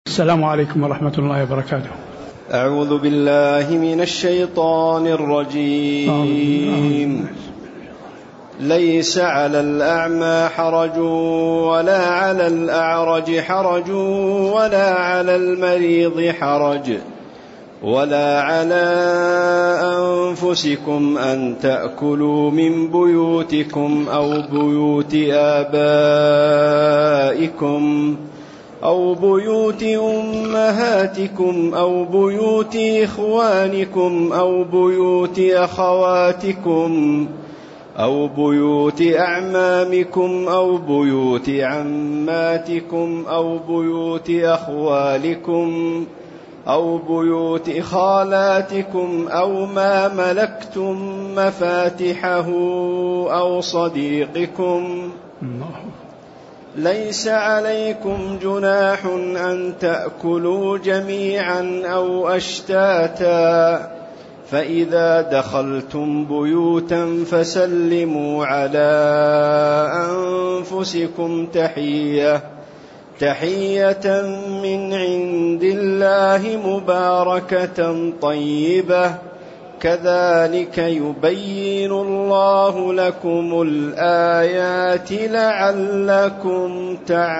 السلام عليكم ورحمة الله وبركاته. أعوذ بالله من الشيطان الرجيم. ليس على الأعمى حرج ولا على الأعرج حرج ولا على المريض حرج ولا على أنفسكم أن تأكلوا من بيوتكم أو بيوت آبائكم أو بيوت أمهاتكم أو بيوت إخوانكم أو بيوت أخواتكم أو بيوت أعمامكم أو بيوت عماتكم أو بيوت أخوالكم أو بيوت خالاتكم أو ما ملكتم مفاتحه أو صديقكم. ليس عليكم جناح أن تأكلوا جميعا أو أشتاتا، فإذا دخلتم بيوتا فسلموا على أنفسكم تحية من عند الله مباركة طيبة، كذلك يبين الله لكم الآيات لعلكم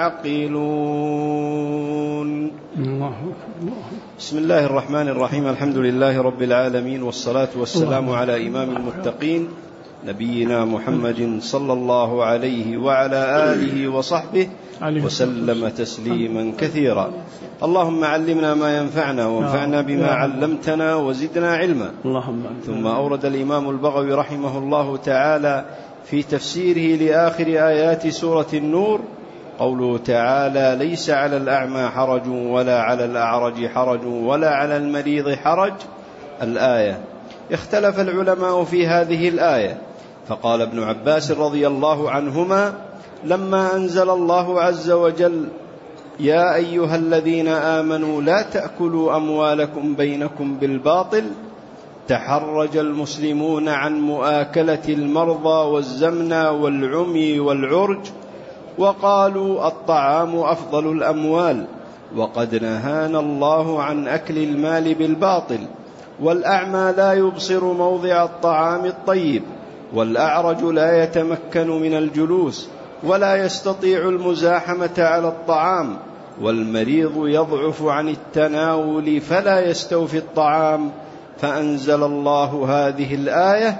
تعقلون. بسم الله الرحمن الرحيم. الحمد لله رب العالمين، والصلاة والسلام على إمام المتقين نبينا محمد صلى الله عليه وعلى آله وصحبه وسلم تسليما كثيرا. اللهم علمنا ما ينفعنا وانفعنا بما علمتنا وزدنا علما. ثم أورد الإمام البغوي رحمه الله تعالى في تفسيره لآخر آيات سورة النور قوله تعالى: ليس على الأعمى حرج ولا على الأعرج حرج ولا على المريض حرج. الآية. اختلف العلماء في هذه الآية، فقال ابن عباس رضي الله عنهما: لما أنزل الله عز وجل: يا أيها الذين آمنوا لا تأكلوا أموالكم بينكم بالباطل، تحرج المسلمون عن مؤاكلة المرضى والزمنى والعمي والعرج، وقالوا الطعام أفضل الأموال، وقد نهانا الله عن أكل المال بالباطل، والأعمى لا يبصر موضع الطعام الطيب، والأعرج لا يتمكن من الجلوس ولا يستطيع المزاحمة على الطعام، والمريض يضعف عن التناول فلا يستوفي الطعام. فأنزل الله هذه الآية: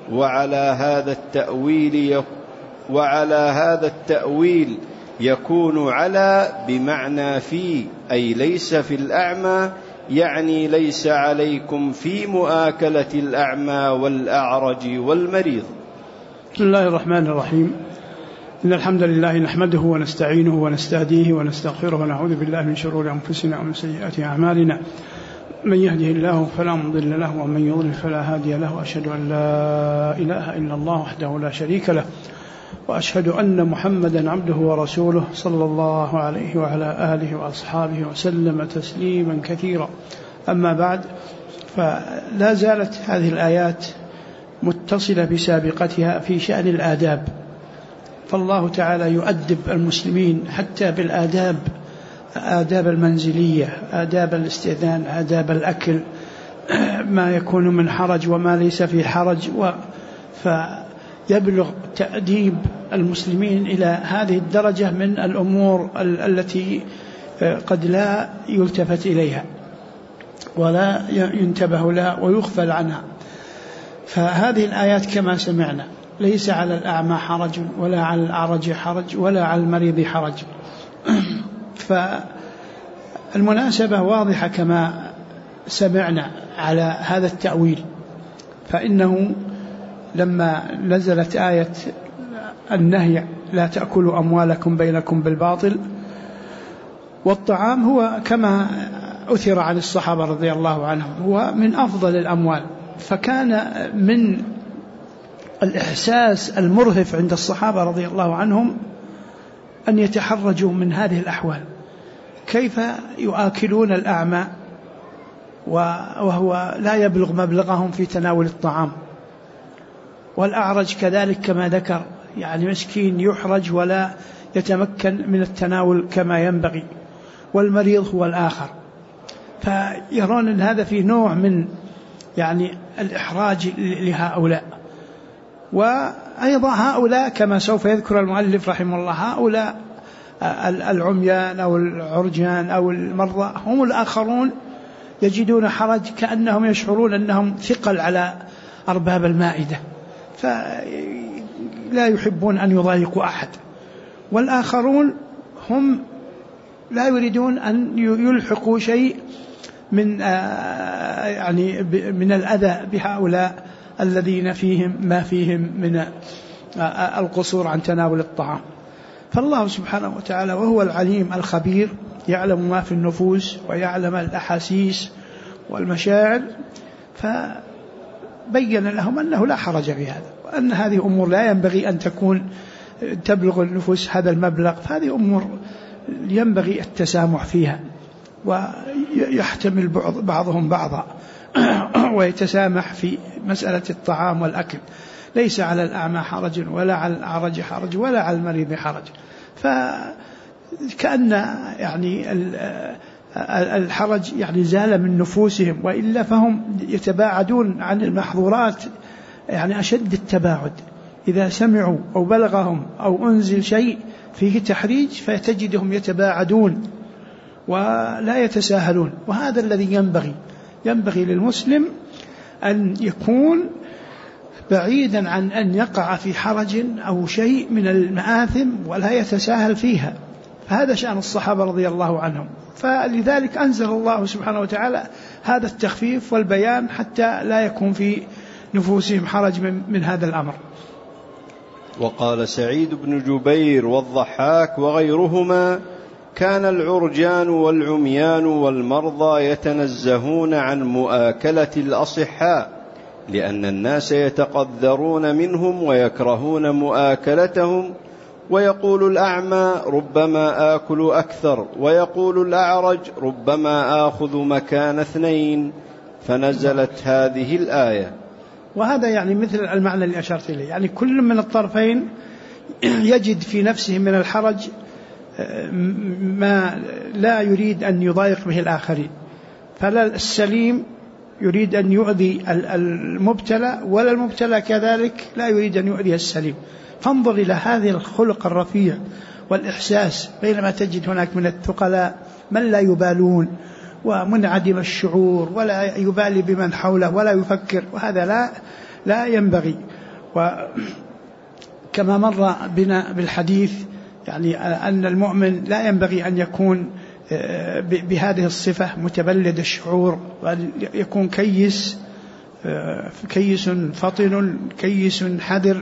وعلى هذا التأويل يكون على بمعنى في، أي ليس في الأعمى، يعني ليس عليكم في مؤاكلة الأعمى والأعرج والمريض. بسم الله الرحمن الرحيم. إن الحمد لله نحمده ونستعينه ونستهديه ونستغفره ونعوذ بالله من شرور أنفسنا ومن سيئات أعمالنا. من يهده الله فلا مضل له ومن يضلل فلا هادي له، وأشهد أن لا إله إلا الله وحده لا شريك له، وأشهد أن محمدا عبده ورسوله صلى الله عليه وعلى آله وأصحابه وسلم تسليما كثيرا. أما بعد، فلا زالت هذه الآيات متصلة بسابقتها في شأن الآداب، فالله تعالى يؤدب المسلمين حتى بالآداب، آداب المنزلية، آداب الاستئذان، آداب الأكل، ما يكون من حرج وما ليس في حرج، فيبلغ تأديب المسلمين إلى هذه الدرجة من الأمور التي قد لا يلتفت إليها ولا ينتبه لها ويغفل عنها. فهذه الآيات كما سمعنا: ليس على الأعمى حرج ولا على الأعرج حرج ولا على المريض حرج. فالمناسبة واضحة كما سمعنا على هذا التأويل، فإنه لما نزلت آية النهي لا تأكلوا أموالكم بينكم بالباطل، والطعام هو كما أثر عن الصحابة رضي الله عنهم هو من أفضل الأموال، فكان من الإحساس المرهف عند الصحابة رضي الله عنهم أن يتحرجوا من هذه الأحوال. كيف يؤكلون الأعمى وهو لا يبلغ مبلغهم في تناول الطعام، والأعرج كذلك كما ذكر، يعني مسكين يحرج ولا يتمكن من التناول كما ينبغي، والمريض هو الآخر، فيرون أن هذا فيه نوع من يعني الإحراج لهؤلاء. وأيضا هؤلاء كما سوف يذكر المؤلف رحمه الله، هؤلاء العميان أو العرجان أو المرضى هم الآخرون يجدون حرج، كأنهم يشعرون أنهم ثقل على أرباب المائدة، فلا يحبون أن يضايقوا أحد. والآخرون هم لا يريدون أن يلحقوا شيء من يعني من الأذى بهؤلاء الذين فيهم ما فيهم من القصور عن تناول الطعام. فالله سبحانه وتعالى وهو العليم الخبير يعلم ما في النفوس ويعلم الأحاسيس والمشاعر، فبين لهم أنه لا حرج في هذا، وأن هذه أمور لا ينبغي أن تكون تبلغ النفوس هذا المبلغ، فهذه أمور ينبغي التسامح فيها، ويحتمل بعضهم بعضا ويتسامح في مسألة الطعام والأكل. ليس على الأعمى حرج ولا على الأعرج حرج ولا على المريض حرج. فكأن يعني الحرج يعني زال من نفوسهم، وإلا فهم يتباعدون عن المحظورات يعني أشد التباعد. إذا سمعوا أو بلغهم أو أنزل شيء فيه تحريج فتجدهم يتباعدون ولا يتساهلون. وهذا الذي ينبغي للمسلم أن يكون بعيدا عن أن يقع في حرج أو شيء من المآثم ولا يتساهل فيها. فهذا شأن الصحابة رضي الله عنهم، فلذلك أنزل الله سبحانه وتعالى هذا التخفيف والبيان حتى لا يكون في نفوسهم حرج من هذا الأمر. وقال سعيد بن جبير والضحاك وغيرهما: كان العرجان والعميان والمرضى يتنزهون عن مؤاكلة الأصحاء، لأن الناس يتقذرون منهم ويكرهون مؤاكلتهم. ويقول الأعمى: ربما آكل أكثر، ويقول الأعرج: ربما آخذ مكان 2. فنزلت هذه الآية. وهذا يعني مثل المعنى اللي أشرت إليه، يعني كل من الطرفين يجد في نفسه من الحرج ما لا يريد أن يضايق به الآخرين. فلا السليم يريد أن يؤذي المبتلى، ولا المبتلى كذلك لا يريد أن يؤذي السليم. فانظر إلى هذه الخلق الرفيع والإحساس، بينما تجد هناك من الثقلاء من لا يبالون ومنعدم الشعور ولا يبالي بمن حوله ولا يفكر، وهذا لا ينبغي. وكما مر بنا بالحديث يعني أن المؤمن لا ينبغي أن يكون بهذه الصفة متبلد الشعور، وأن يكون كيس فطن كيس حذر،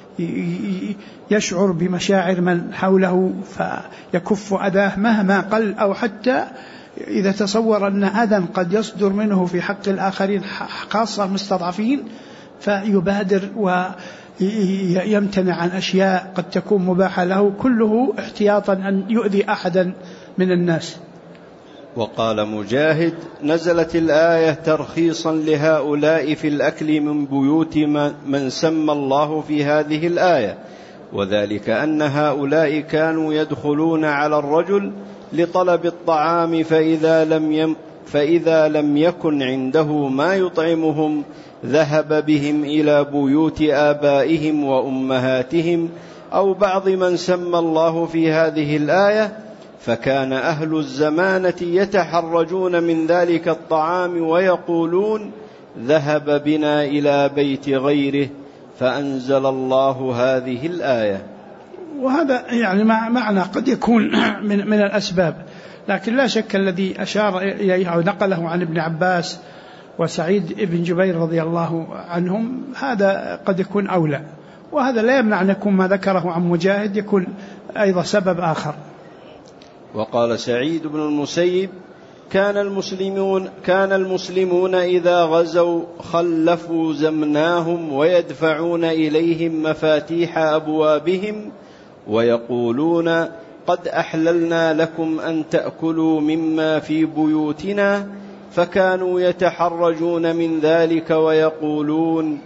يشعر بمشاعر من حوله فيكف أذاه مهما قل، أو حتى إذا تصور أن أذى قد يصدر منه في حق الآخرين خاصة المستضعفين فيبادر ويمتنع عن أشياء قد تكون مباحة له، كله احتياطا أن يؤذي أحدا من الناس. وقال مجاهد: نزلت الآية ترخيصا لهؤلاء في الأكل من بيوت من سمى الله في هذه الآية، وذلك أن هؤلاء كانوا يدخلون على الرجل لطلب الطعام، فإذا لم يكن عنده ما يطعمهم ذهب بهم إلى بيوت آبائهم وأمهاتهم أو بعض من سمى الله في هذه الآية، فكان أهل الزمانة يتحرجون من ذلك الطعام ويقولون: ذهب بنا إلى بيت غيره، فأنزل الله هذه الآية. وهذا يعني معنى قد يكون من الأسباب، لكن لا شك الذي أشار إليه ونقله عن ابن عباس وسعيد بن جبير رضي الله عنهم هذا قد يكون أولى، وهذا لا يمنع أن يكون ما ذكره عن مجاهد يكون أيضا سبب آخر. وقال سعيد بن المسيب: كان المسلمون إذا غزوا خلفوا زمناهم ويدفعون إليهم مفاتيح أبوابهم ويقولون: قد أحللنا لكم أن تأكلوا مما في بيوتنا، فكانوا يتحرجون من ذلك ويقولون: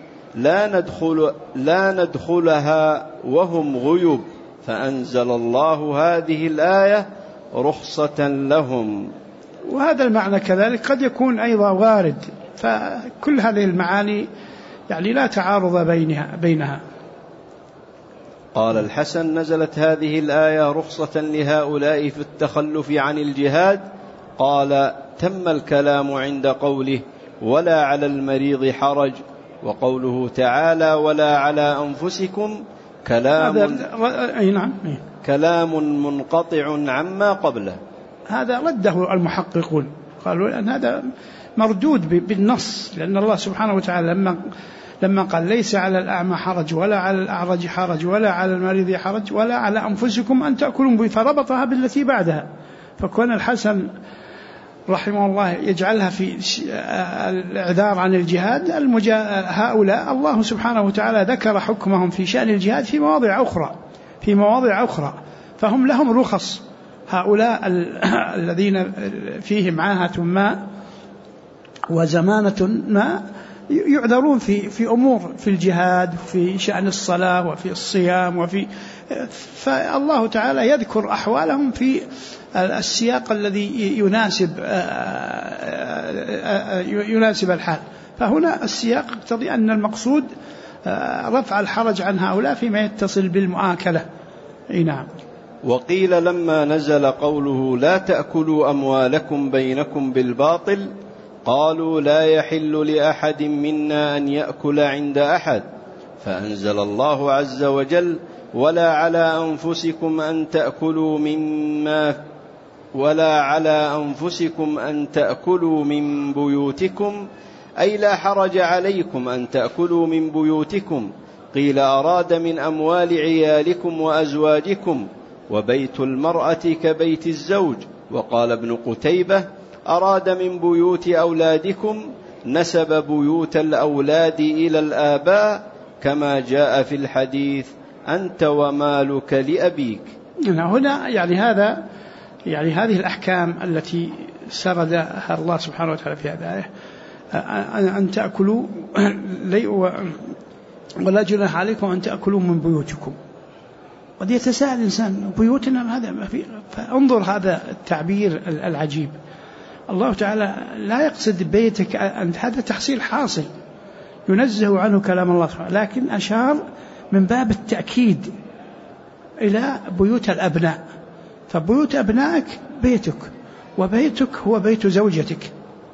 لا ندخلها وهم غيب، فأنزل الله هذه الآية: رخصة لهم. وهذا المعنى كذلك قد يكون أيضا وارد، فكل هذه المعاني يعني لا تعارض بينها. قال الحسن: نزلت هذه الآية رخصة لهؤلاء في التخلف عن الجهاد. قال: تم الكلام عند قوله: ولا على المريض حرج، وقوله تعالى: ولا على أنفسكم كلام منقطع عما قبله. هذا رده المحققون، قالوا أن هذا مردود بالنص، لأن الله سبحانه وتعالى لما قال: ليس على الأعمى حرج ولا على الأعرج حرج ولا على المريض حرج ولا على أنفسكم أن تأكلوا، فربطها بالتي بعدها. فكون الحسن رحمه الله يجعلها في الإعذار عن الجهاد، هؤلاء الله سبحانه وتعالى ذكر حكمهم في شأن الجهاد في مواضع أخرى، فهم لهم رخص. هؤلاء الذين فيهم عاهة ما وزمانة ما يعذرون في أمور في الجهاد، في شأن الصلاة وفي الصيام فالله تعالى يذكر أحوالهم في السياق الذي يناسب الحال. فهنا السياق يقتضي أن المقصود رفع الحرج عن هؤلاء فيما يتصل بالمؤاكلة. نعم. وقيل لما نزل قوله: لا تأكلوا أموالكم بينكم بالباطل، قالوا: لا يحل لأحد منا أن يأكل عند أحد، فأنزل الله عز وجل: ولا على أنفسكم أن تأكلوا من بيوتكم، أي لا حرج عليكم أن تأكلوا من بيوتكم. قيل: أراد من أموال عيالكم وأزواجكم، وبيت المرأة كبيت الزوج. وقال ابن قتيبة: أراد من بيوت أولادكم، نسب بيوت الأولاد إلى الآباء، كما جاء في الحديث: أنت ومالك لأبيك. هنا يعني هذه الأحكام التي سردها الله سبحانه وتعالى في هذه الآية، أن تأكلوا ولا جناح عليكم أن تأكلوا من بيوتكم. قد يتساءل الإنسان: بيوتنا هذا ما في؟ فانظر هذا التعبير العجيب. الله تعالى لا يقصد بيتك أنت، هذا تحصيل حاصل ينزه عنه كلام الله سبحانه، لكن أشار من باب التأكيد إلى بيوت الأبناء. فبيوت أبنائك بيتك، وبيتك هو بيت زوجتك،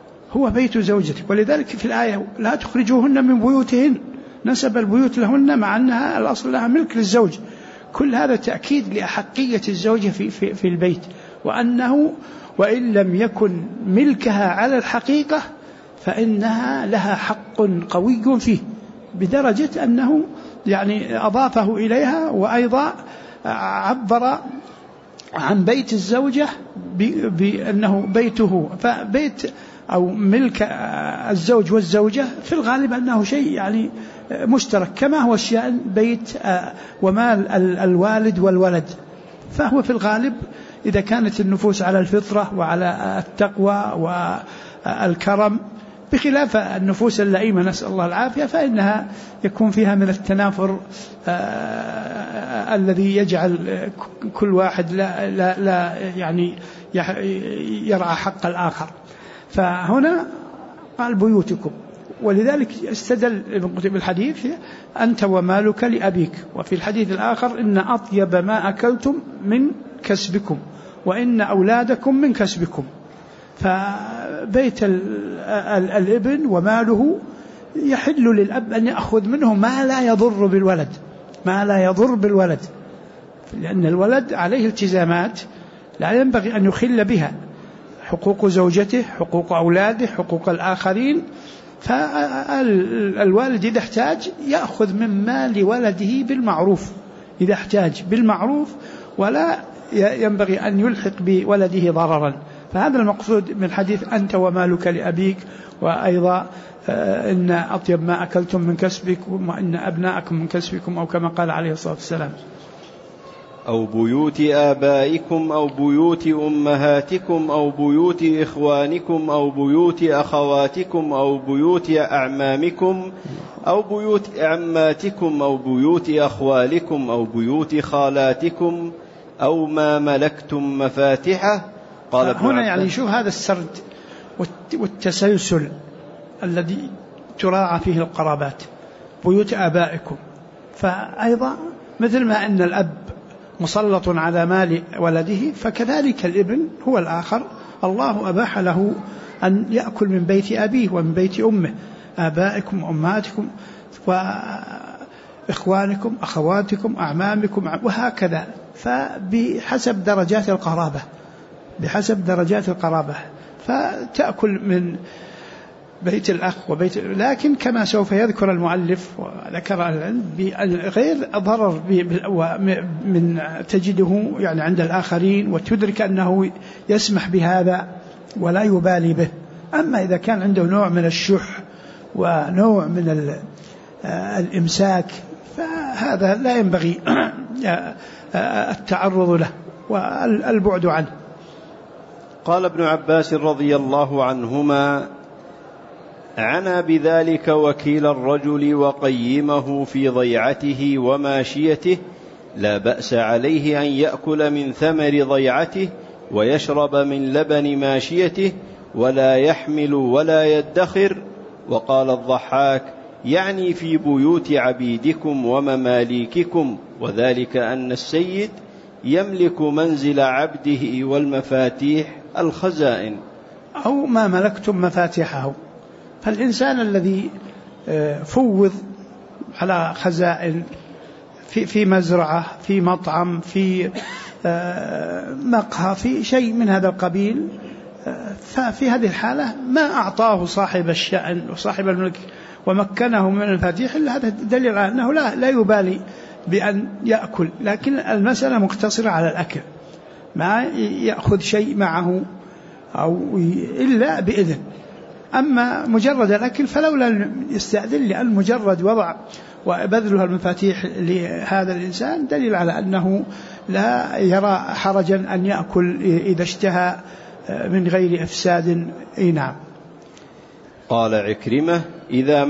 ولذلك في الآية: لا تخرجوهن من بيوتهن، نسب البيوت لهن مع أنها الأصل لها ملك للزوج. كل هذا تأكيد لأحقية الزوجة في البيت، وأنه وإن لم يكن ملكها على الحقيقة فإنها لها حق قوي فيه، بدرجة أنه يعني أضافه إليها، وأيضا عبر عن بيت الزوجة بأنه بيته. فبيت أو ملك الزوج والزوجة في الغالب أنه شيء يعني مشترك، كما هو الشأن بيت ومال الوالد والولد. فهو في الغالب إذا كانت النفوس على الفطرة وعلى التقوى والكرم، بخلاف النفوس اللئيمة نسأل الله العافية، فإنها يكون فيها من التنافر الذي يجعل كل واحد لا يعني يرعى حق الآخر. فهنا قال: بيوتكم. ولذلك استدل بالحديث: أنت ومالك لأبيك. وفي الحديث الآخر: إن أطيب ما أكلتم من كسبكم، وإن أولادكم من كسبكم. فبيت الابن وماله يحل للأب أن يأخذ منه ما لا يضر بالولد، لأن الولد عليه التزامات لا ينبغي أن يخل بها: حقوق زوجته، حقوق أولاده، حقوق الآخرين. فالوالد إذا احتاج يأخذ من مال ولده بالمعروف، إذا احتاج بالمعروف، ولا ينبغي أن يلحق بولده ضررا. فهذا المقصود من حديث: أنت ومالك لأبيك. وأيضا: إن أطيب ما أكلتم من كسبكم، وإن أبناءكم من كسبكم، أو كما قال عليه الصلاة والسلام. أو بيوت آبائكم، أو بيوت أمهاتكم، أو بيوت إخوانكم، أو بيوت أخواتكم، أو بيوت أعمامكم، أو بيوت عماتكم، أو بيوت أخوالكم، أو بيوت خالاتكم، أو ما ملكتم مفاتحه. قال ابن هنا يعني شوف هذا السرد والتسلسل الذي تراعى فيه القرابات، بيوت آبائكم. فأيضا مثل ما أن الأب مسلط على مال ولده، فكذلك الابن هو الآخر الله أباح له أن يأكل من بيت أبيه ومن بيت أمه، آبائكم وأمهاتكم وإخوانكم أخواتكم أعمامكم وهكذا. فبحسب درجات القرابة، بحسب درجات القرابة، فتأكل من بيت الأخ وبيت، لكن كما سوف يذكر المؤلف وذكر غير ضرر من تجده يعني عند الآخرين وتدرك أنه يسمح بهذا ولا يبالي به. أما إذا كان عنده نوع من الشح ونوع من الإمساك فهذا لا ينبغي التعرض له والبعد عنه. قال ابن عباس رضي الله عنهما: عنا بذلك وكيل الرجل وقيمه في ضيعته وماشيته، لا بأس عليه أن يأكل من ثمر ضيعته ويشرب من لبن ماشيته ولا يحمل ولا يدخر. وقال الضحاك: يعني في بيوت عبيدكم ومماليككم، وذلك أن السيد يملك منزل عبده والمفاتيح الخزائن. أو ما ملكتم مفاتيحه، فالإنسان الذي فوض على خزائن في مزرعة، في مطعم، في مقهى، في شيء من هذا القبيل، ففي هذه الحالة ما أعطاه صاحب الشأن وصاحب الملك ومكنه من المفاتيح إلا هذا دليل على أنه لا يبالي بأن يأكل، لكن المسألة مقتصرة على الأكل، ما يأخذ شيء معه أو إلا بإذن. أما مجرد الأكل فلولا يستأذن، لأن مجرد وضع وبذلها المفاتيح لهذا الإنسان دليل على أنه لا يرى حرجا أن يأكل إذا اشتهى من غير إفساد. نعم. قال عكرمة: إذا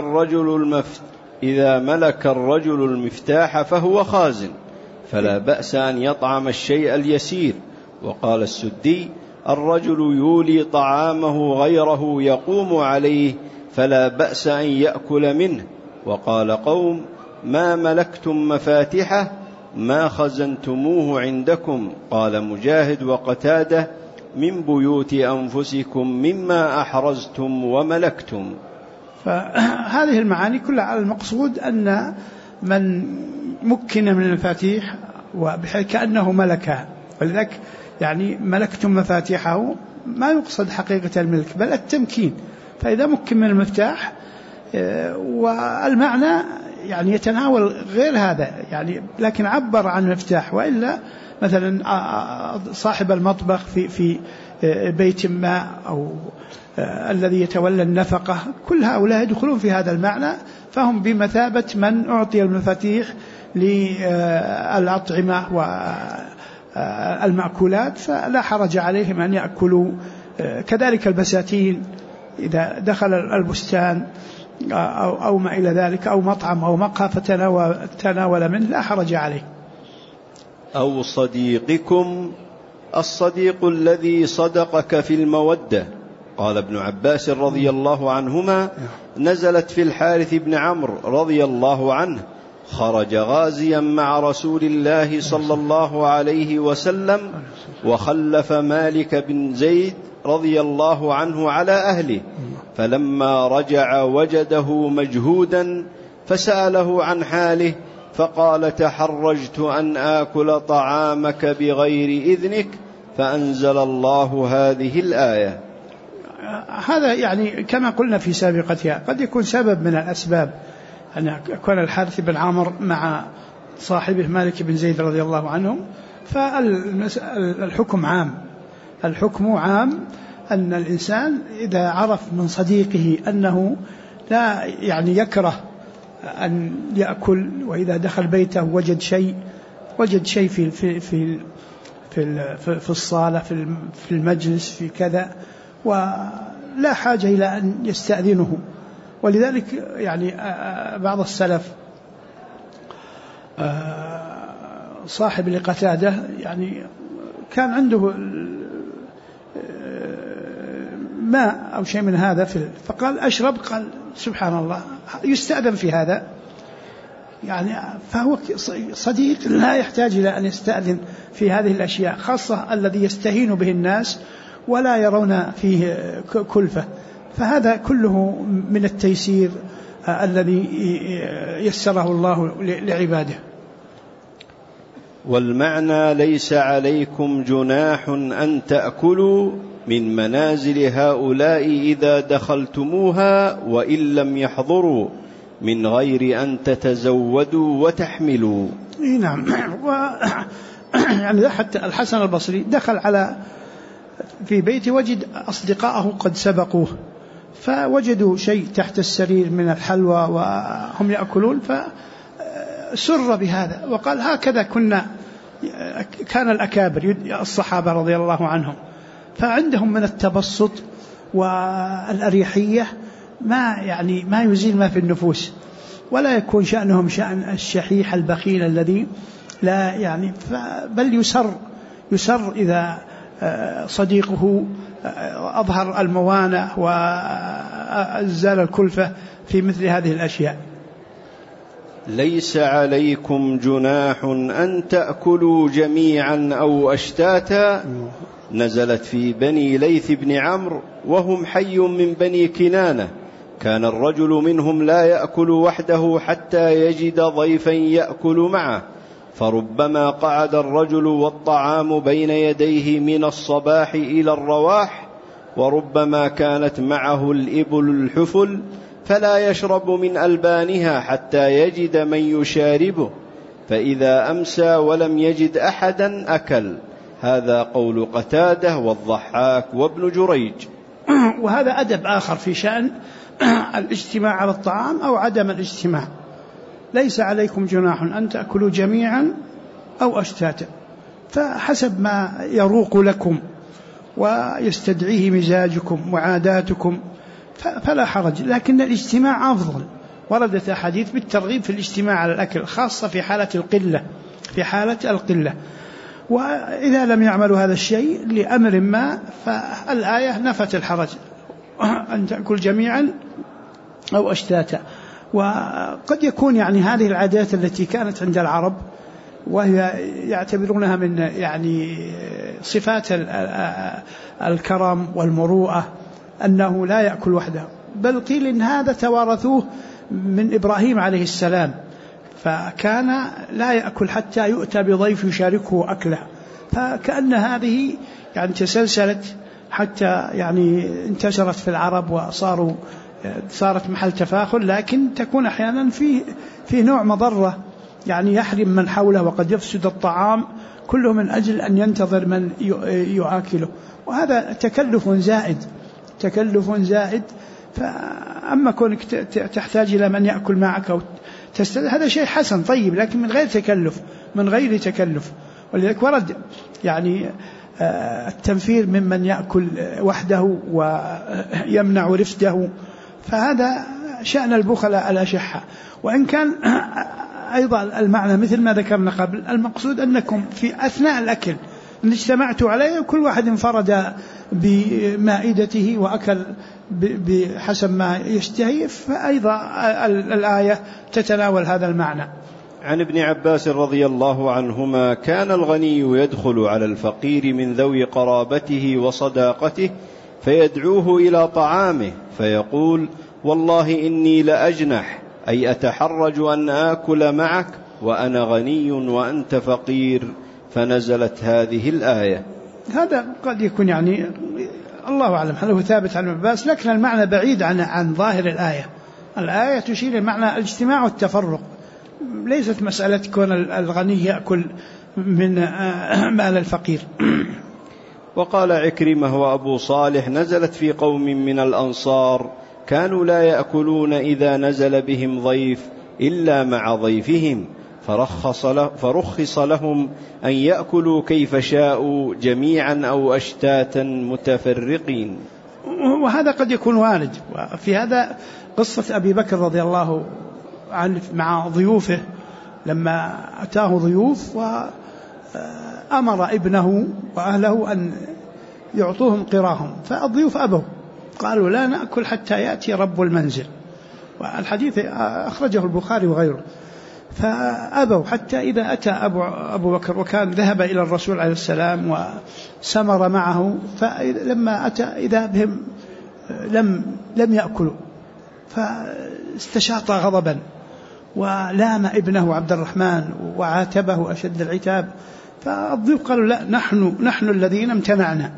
ملك الرجل المفتاح فهو خازن، فلا بأس أن يطعم الشيء اليسير. وقال السدي: الرجل يولي طعامه غيره يقوم عليه، فلا بأس أن يأكل منه. وقال قوم: ما ملكتم مفاتحه ما خزنتموه عندكم. قال مجاهد وقتاده: من بيوت أنفسكم مما أحرزتم وملكتم. فهذه المعاني كلها على المقصود أن من مكن من المفاتيح وبحيث كأنه ملكها، ولذلك يعني ملكتم مفاتيحه ما يقصد حقيقة الملك بل التمكين. فإذا مكن من المفتاح والمعنى يعني يتناول غير هذا يعني، لكن عبر عن المفتاح. وإلا مثلا صاحب المطبخ في بيت ما أو الذي يتولى النفقة، كل هؤلاء يدخلون في هذا المعنى، فهم بمثابة من أعطي المفاتيح للأطعمة والمأكولات، فلا حرج عليهم أن يأكلوا. كذلك البساتين إذا دخل البستان أو ما إلى ذلك، أو مطعم أو مقهى فتناول منه لا حرج عليه. أو صديقكم، الصديق الذي صدقك في المودة. قال ابن عباس رضي الله عنهما: نزلت في الحارث بن عمرو رضي الله عنه، خرج غازيا مع رسول الله صلى الله عليه وسلم، وخلف مالك بن زيد رضي الله عنه على أهله، فلما رجع وجده مجهودا فسأله عن حاله، فقال: تحرجت أن آكل طعامك بغير إذنك، فأنزل الله هذه الآية. هذا يعني كما قلنا في سابقتها قد يكون سبب من الأسباب أن يكون الحارث بن عمرو مع صاحبه مالك بن زيد رضي الله عنه. فالحكم عام، الحكم عام أن الإنسان إذا عرف من صديقه أنه لا يعني يكره أن يأكل، وإذا دخل بيته وجد شيء في الصالة في المجلس في كذا، ولا حاجة إلى أن يستأذنه. ولذلك يعني بعض السلف صاحب لقتادة يعني كان عنده ماء أو شيء من هذا فقال أشرب، قال سبحان الله يستأذن في هذا يعني. فهو صديق لا يحتاج إلى أن يستأذن في هذه الأشياء، خاصة الذي يستهين به الناس ولا يرون فيه كلفة. فهذا كله من التيسير الذي يسره الله لعباده. والمعنى ليس عليكم جناح أن تأكلوا من منازل هؤلاء إذا دخلتموها وإن لم يحضروا من غير أن تتزودوا وتحملوا. نعم. يعني حتى الحسن البصري دخل في بيته وجد أصدقائه قد سبقوه، فوجدوا شيء تحت السرير من الحلوى وهم يأكلون، فسر بهذا وقال هكذا كان الأكابر الصحابة رضي الله عنهم، فعندهم من التبسط والأريحية ما يزيل ما في النفوس، ولا يكون شأنهم شأن الشحيح البخيل الذي لا يعني، بل يسر إذا صديقه أظهر الموانة وأزال الكلفة في مثل هذه الأشياء. ليس عليكم جناح أن تأكلوا جميعا أو أشتاتا نزلت في بني ليث بن عمرو وهم حي من بني كنانة، كان الرجل منهم لا يأكل وحده حتى يجد ضيفا يأكل معه، فربما قعد الرجل والطعام بين يديه من الصباح إلى الرواح، وربما كانت معه الإبل الحفل فلا يشرب من ألبانها حتى يجد من يشاربه، فإذا أمسى ولم يجد أحدا أكل. هذا قول قتادة والضحاك وابن جريج. وهذا أدب آخر في شأن الاجتماع على الطعام أو عدم الاجتماع. ليس عليكم جناح أن تأكلوا جميعا أو أشتاتا، فحسب ما يروق لكم ويستدعيه مزاجكم وعاداتكم فلا حرج، لكن الاجتماع أفضل. وردت أحاديث بالترغيب في الاجتماع على الأكل، خاصة في حالة القلة. وإذا لم يعملوا هذا الشيء لأمر ما فالآية نفت الحرج أن تأكل جميعا أو أشتاتا. وقد يكون يعني هذه العادات التي كانت عند العرب وهي يعتبرونها من يعني صفات الكرم والمروءة أنه لا يأكل وحده، بل قيل إن هذا توارثوه من إبراهيم عليه السلام، فكان لا يأكل حتى يؤتى بضيف يشاركه أكله. فكأن هذه يعني تسلسلت حتى يعني انتشرت في العرب صارت محل تفاخر، لكن تكون أحيانا في نوع مضرة، يعني يحرم من حوله وقد يفسد الطعام كله من أجل أن ينتظر من يؤكله، وهذا تكلف زائد. فأما كونك تحتاج إلى من يأكل معك أو هذا شيء حسن طيب، لكن من غير تكلف. ولذلك ورد يعني التنفير ممن يأكل وحده ويمنع رفده، فهذا شأن البخلاء الأشحة. وإن كان أيضا المعنى مثل ما ذكرنا قبل، المقصود أنكم في أثناء الأكل إن اجتمعتوا عليه وكل واحد انفرد بمائدته وأكل بحسب ما يشتهي، فأيضا الآية تتناول هذا المعنى. عن ابن عباس رضي الله عنهما كان الغني يدخل على الفقير من ذوي قرابته وصداقته فيدعوه إلى طعامه فيقول والله إني لأجنح، أي أتحرج أن آكل معك وأنا غني وأنت فقير، فنزلت هذه الآية. هذا قد يكون يعني الله أعلم هل هو ثابت عن ابن عباس، لكن المعنى بعيد عن ظاهر الآية تشير المعنى الاجتماع والتفرق، ليست مسألة كون الغني يأكل من مال الفقير. وقال عكرمة وأبو صالح نزلت في قوم من الأنصار كانوا لا يأكلون إذا نزل بهم ضيف إلا مع ضيفهم، فرخص لهم أن يأكلوا كيف شاءوا جميعا أو أشتاتا متفرقين. وهذا قد يكون وارد. وفي هذا قصة أبي بكر رضي الله عنه مع ضيوفه لما أتاه ضيوف وأمر ابنه وأهله أن يعطوهم قراهم، فالضيوف أبوا، قالوا لا نأكل حتى يأتي رب المنزل، والحديث أخرجه البخاري وغيره. فأبوا حتى إذا أتى أبو بكر وكان ذهب إلى الرسول عليه السلام وسمر معه، فلما أتى إذا بهم لم يأكلوا، فاستشاط غضبا ولام ابنه عبد الرحمن وعاتبه أشد العتاب. فالضيوف قالوا لا نحن الذين امتنعنا،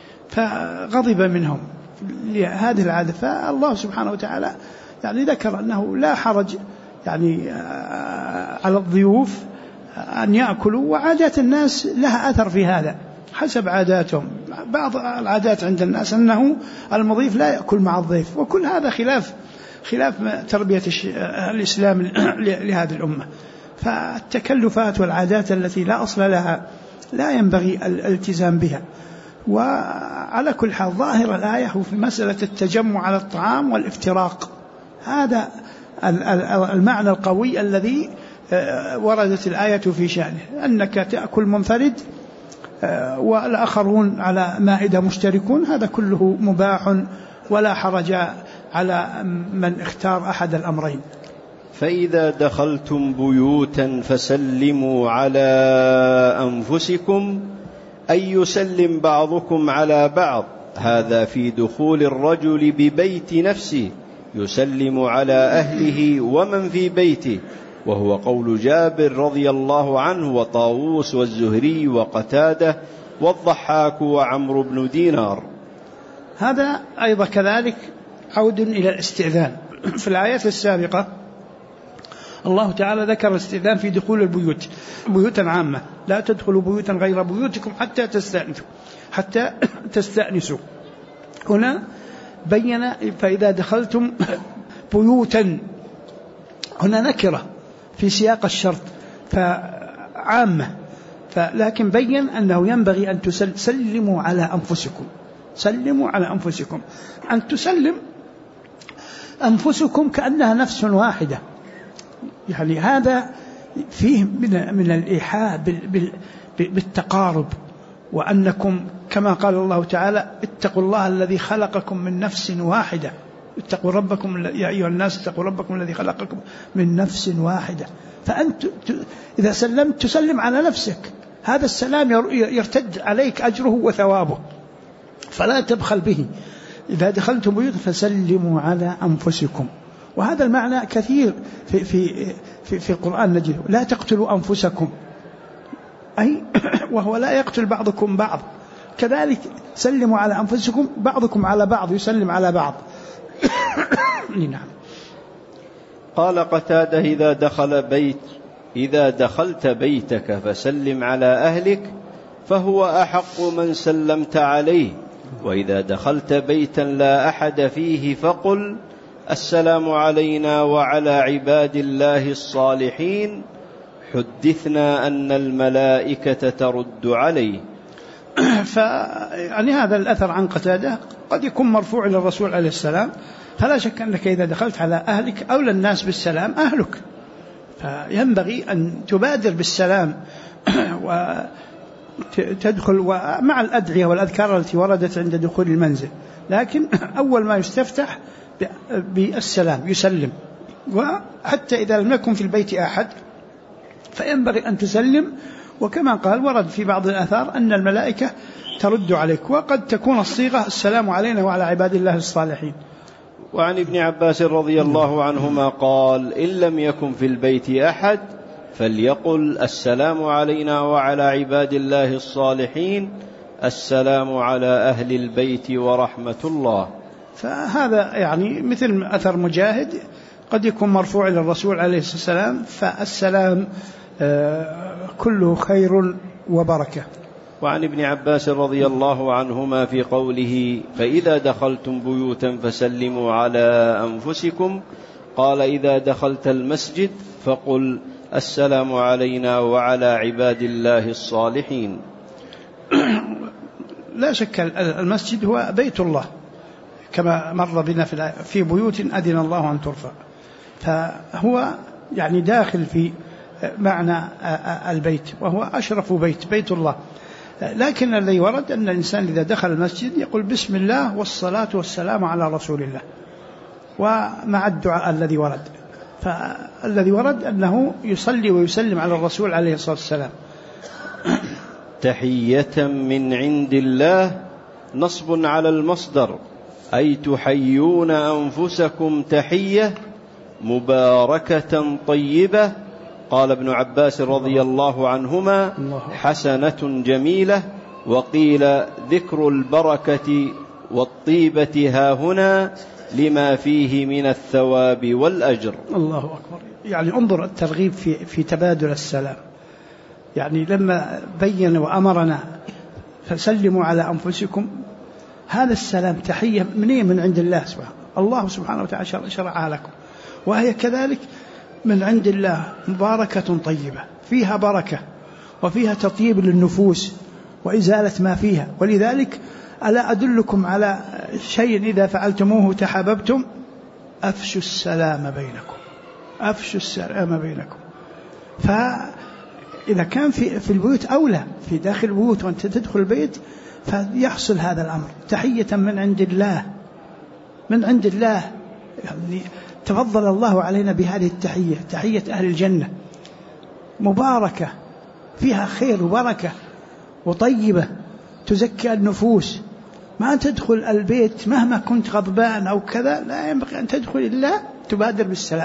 فغضب منهم لهذه العادة. فالله سبحانه وتعالى يعني ذكر أنه لا حرج يعني على الضيوف أن يأكلوا، وعادات الناس لها أثر في هذا حسب عاداتهم. بعض العادات عند الناس أنه المضيف لا يأكل مع الضيف، وكل هذا خلاف تربية الإسلام لهذه الأمة. فالتكلفات والعادات التي لا أصل لها لا ينبغي الالتزام بها. وعلى كل حال ظاهر الآية هو في مسألة التجمع على الطعام والافتراق، هذا المعنى القوي الذي وردت الآية في شأنه، أنك تأكل منفرد والآخرون على مائدة مشتركون، هذا كله مباح ولا حرج على من اختار أحد الأمرين. فإذا دخلتم بيوتا فسلموا على أنفسكم، أي يسلم بعضكم على بعض، هذا في دخول الرجل ببيت نفسه يسلم على أهله ومن في بيته، وهو قول جابر رضي الله عنه وطاووس والزهري وقتادة والضحاك وعمرو بن دينار. هذا أيضا كذلك عود إلى الاستئذان. في الآيات السابقة الله تعالى ذكر الاستئذان في دخول البيوت، بيوتا عامة، لا تدخلوا بيوتا غير بيوتكم حتى تستأنسوا. هنا بين فإذا دخلتم بيوتا، هنا نكرة في سياق الشرط فعامة، لكن بين أنه ينبغي أن تسلموا على أنفسكم، سلموا على أنفسكم، أن تسلم أنفسكم كأنها نفس واحدة، يعني هذا فيه من الإيحاء بالتقارب، وأنكم كما قال الله تعالى اتقوا الله الذي خلقكم من نفس واحدة، اتقوا ربكم يا أيها الناس اتقوا ربكم الذي خلقكم من نفس واحدة. فأنت إذا سلمت تسلم على نفسك، هذا السلام يرتد عليك أجره وثوابه، فلا تبخل به. إذا دخلتم بيوت فسلموا على أنفسكم، وهذا المعنى كثير في القرآن نجده، لا تقتلوا أنفسكم، أي وهو لا يقتل بعضكم بعض، كذلك سلموا على أنفسكم، بعضكم على بعض يسلم على بعض. نعم. قال قتادة إذا دخلت بيتك فسلم على أهلك فهو أحق من سلمت عليه، وإذا دخلت بيتا لا أحد فيه فقل السلام علينا وعلى عباد الله الصالحين، حدثنا أن الملائكة ترد عليه. يعني هذا الأثر عن قتادة قد يكون مرفوع إلى الرسول عليه السلام، فلا شك أنك إذا دخلت على أهلك أولى الناس بالسلام أهلك، فينبغي أن تبادر بالسلام وتدخل ومع الأدعية والأذكار التي وردت عند دخول المنزل، لكن أول ما يستفتح بالسلام يسلم، وحتى إذا لم يكن في البيت أحد فينبغي أن تسلم، وكما قال ورد في بعض الآثار أن الملائكة ترد عليك، وقد تكون الصيغة السلام علينا وعلى عباد الله الصالحين. وعن ابن عباس رضي الله عنهما قال إن لم يكن في البيت أحد فليقل السلام علينا وعلى عباد الله الصالحين، السلام على أهل البيت ورحمة الله. فهذا يعني مثل أثر مجاهد قد يكون مرفوع إلى الرسول عليه السلام، فالسلام كله خير وبركة. وعن ابن عباس رضي الله عنهما في قوله فإذا دخلتم بيوتا فسلموا على أنفسكم قال إذا دخلت المسجد فقل السلام علينا وعلى عباد الله الصالحين. لا شك المسجد هو بيت الله كما مر بنا في بيوت أذن الله أن ترفع، فهو يعني داخل في معنى البيت، وهو أشرف بيت الله. لكن الذي ورد أن الإنسان إذا دخل المسجد يقول بسم الله والصلاة والسلام على رسول الله، ومع الدعاء الذي ورد. فالذي ورد أنه يصلي ويسلم على الرسول عليه الصلاة والسلام. تحية من عند الله نصب على المصدر، أي تحيون أنفسكم تحية مباركة طيبة. قال ابن عباس رضي الله عنهما حسنة جميلة. وقيل ذكر البركة والطيبة هاهنا لما فيه من الثواب والأجر. الله أكبر. يعني انظر الترغيب في تبادل السلام. يعني لما بين وأمرنا فسلموا على أنفسكم، هذا السلام تحية من عند الله سبحانه. الله سبحانه وتعالى شرعها لكم، وهي كذلك من عند الله مباركة طيبة، فيها بركة وفيها تطيب للنفوس وإزالة ما فيها. ولذلك ألا أدلكم على شيء إذا فعلتموه تحاببتم؟ أفشوا السلام بينكم، أفشوا السلام بينكم. فإذا كان في البيوت أولى، في داخل البيوت وأنت تدخل البيت فيحصل هذا الأمر تحية من عند الله، من عند الله. يعني تفضل الله علينا بهذه التحية، تحية أهل الجنة مباركة، فيها خير وبركة وطيبة تزكي النفوس. ما تدخل البيت مهما كنت غضبان أو كذا، لا ينبغي أن تدخل إلا تبادر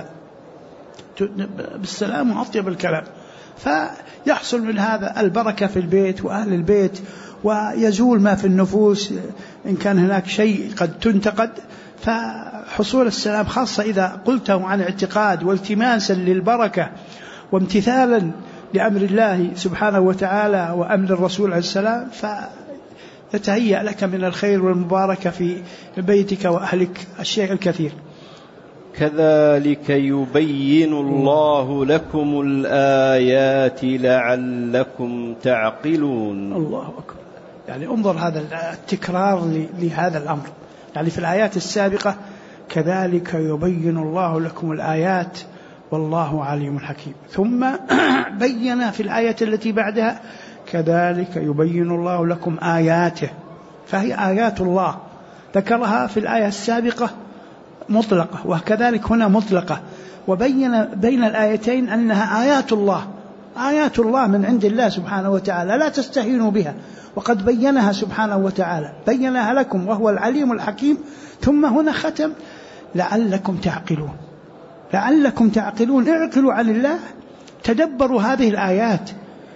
بالسلام وأطيب الكلام، فيحصل من هذا البركة في البيت وأهل البيت، ويزول ما في النفوس إن كان هناك شيء قد تنتقد. فحصول السلام خاصة إذا قلته عن اعتقاد والتماسا للبركة وامتثالا لأمر الله سبحانه وتعالى وأمر الرسول عليه السلام، فتهيأ لك من الخير والمباركة في بيتك وأهلك الشيء الكثير. كذلك يبين الله لكم الآيات لعلكم تعقلون. الله أكبر. يعني انظر هذا التكرار لهذا الأمر. يعني في الآيات السابقة كذلك يبين الله لكم الآيات والله عليم حكيم، ثم بين في الآية التي بعدها كذلك يبين الله لكم آياته، فهي آيات الله. ذكرها في الآية السابقة مطلقة، وكذلك هنا مطلقة، وبين بين الآيتين أنها آيات الله، آيات الله من عند الله سبحانه وتعالى، لا تستهينوا بها. وقد بينها سبحانه وتعالى، بينها لكم وهو العليم الحكيم. ثم هنا ختم لعلكم تعقلون، لعلكم تعقلون. اعقلوا عن الله، تدبروا هذه الآيات،